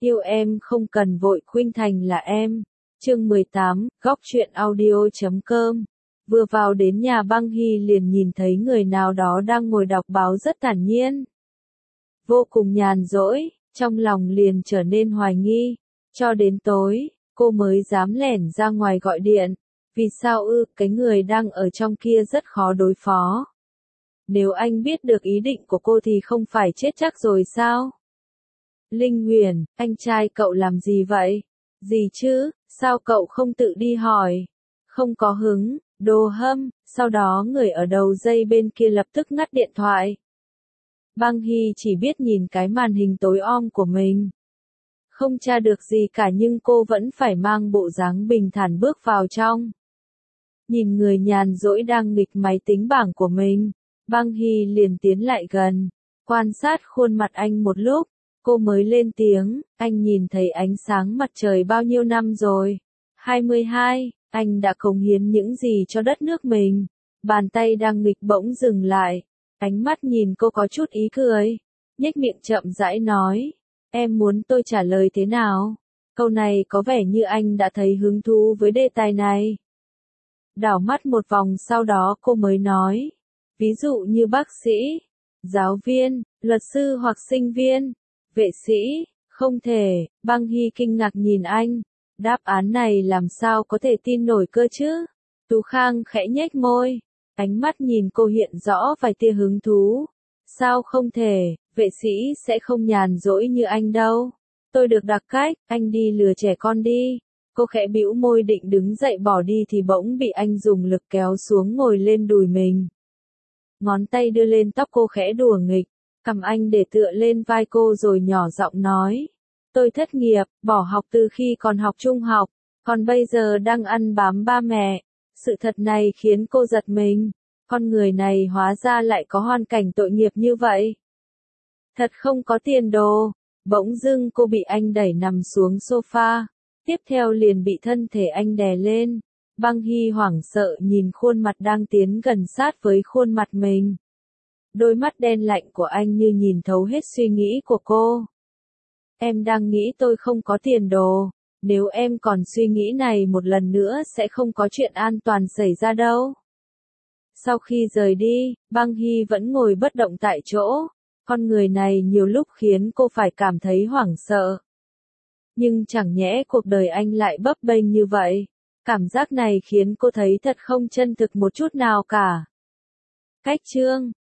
Yêu em không cần vội khuynh thành là em. Chương 18, góc truyện audio.com. Vừa vào đến nhà Băng Hy liền nhìn thấy người nào đó đang ngồi đọc báo rất thản nhiên. Vô cùng nhàn rỗi, trong lòng liền trở nên hoài nghi. Cho đến tối, cô mới dám lẻn ra ngoài gọi điện. Vì sao cái người đang ở trong kia rất khó đối phó. Nếu anh biết được ý định của cô thì không phải chết chắc rồi sao? Linh Huyền, anh trai cậu làm gì vậy? Gì chứ, sao cậu không tự đi hỏi? Không có hứng, đồ hâm, sau đó người ở đầu dây bên kia lập tức ngắt điện thoại. Băng Hy chỉ biết nhìn cái màn hình tối om của mình. Không tra được gì cả nhưng cô vẫn phải mang bộ dáng bình thản bước vào trong. Nhìn người nhàn rỗi đang nghịch máy tính bảng của mình, Băng Hy liền tiến lại gần, quan sát khuôn mặt anh một lúc, cô mới lên tiếng, anh nhìn thấy ánh sáng mặt trời bao nhiêu năm rồi? 22, anh đã cống hiến những gì cho đất nước mình? Bàn tay đang nghịch bỗng dừng lại, ánh mắt nhìn cô có chút ý cười, nhếch miệng chậm rãi nói, em muốn tôi trả lời thế nào? Câu này có vẻ như anh đã thấy hứng thú với đề tài này. Đảo mắt một vòng sau đó cô mới nói, ví dụ như bác sĩ, giáo viên, luật sư hoặc sinh viên, vệ sĩ, không thể. Băng Hy kinh ngạc nhìn anh, đáp án này làm sao có thể tin nổi cơ chứ? Tú Khang khẽ nhếch môi, ánh mắt nhìn cô hiện rõ vài tia hứng thú. Sao không thể, vệ sĩ sẽ không nhàn rỗi như anh đâu. Tôi được đặc cách, anh đi lừa trẻ con đi. Cô khẽ bĩu môi định đứng dậy bỏ đi thì bỗng bị anh dùng lực kéo xuống ngồi lên đùi mình. Ngón tay đưa lên tóc cô khẽ đùa nghịch, cầm anh để tựa lên vai cô rồi nhỏ giọng nói. Tôi thất nghiệp, bỏ học từ khi còn học trung học, còn bây giờ đang ăn bám ba mẹ. Sự thật này khiến cô giật mình, con người này hóa ra lại có hoàn cảnh tội nghiệp như vậy. Thật không có tiền đồ, bỗng dưng cô bị anh đẩy nằm xuống sofa. Tiếp theo liền bị thân thể anh đè lên. Băng Hy hoảng sợ nhìn khuôn mặt đang tiến gần sát với khuôn mặt mình. Đôi mắt đen lạnh của anh như nhìn thấu hết suy nghĩ của cô. Em đang nghĩ tôi không có tiền đồ. Nếu em còn suy nghĩ này một lần nữa sẽ không có chuyện an toàn xảy ra đâu. Sau khi rời đi, Băng Hy vẫn ngồi bất động tại chỗ. Con người này nhiều lúc khiến cô phải cảm thấy hoảng sợ. Nhưng chẳng nhẽ cuộc đời anh lại bấp bênh như vậy. Cảm giác này khiến cô thấy thật không chân thực một chút nào cả. Cách chương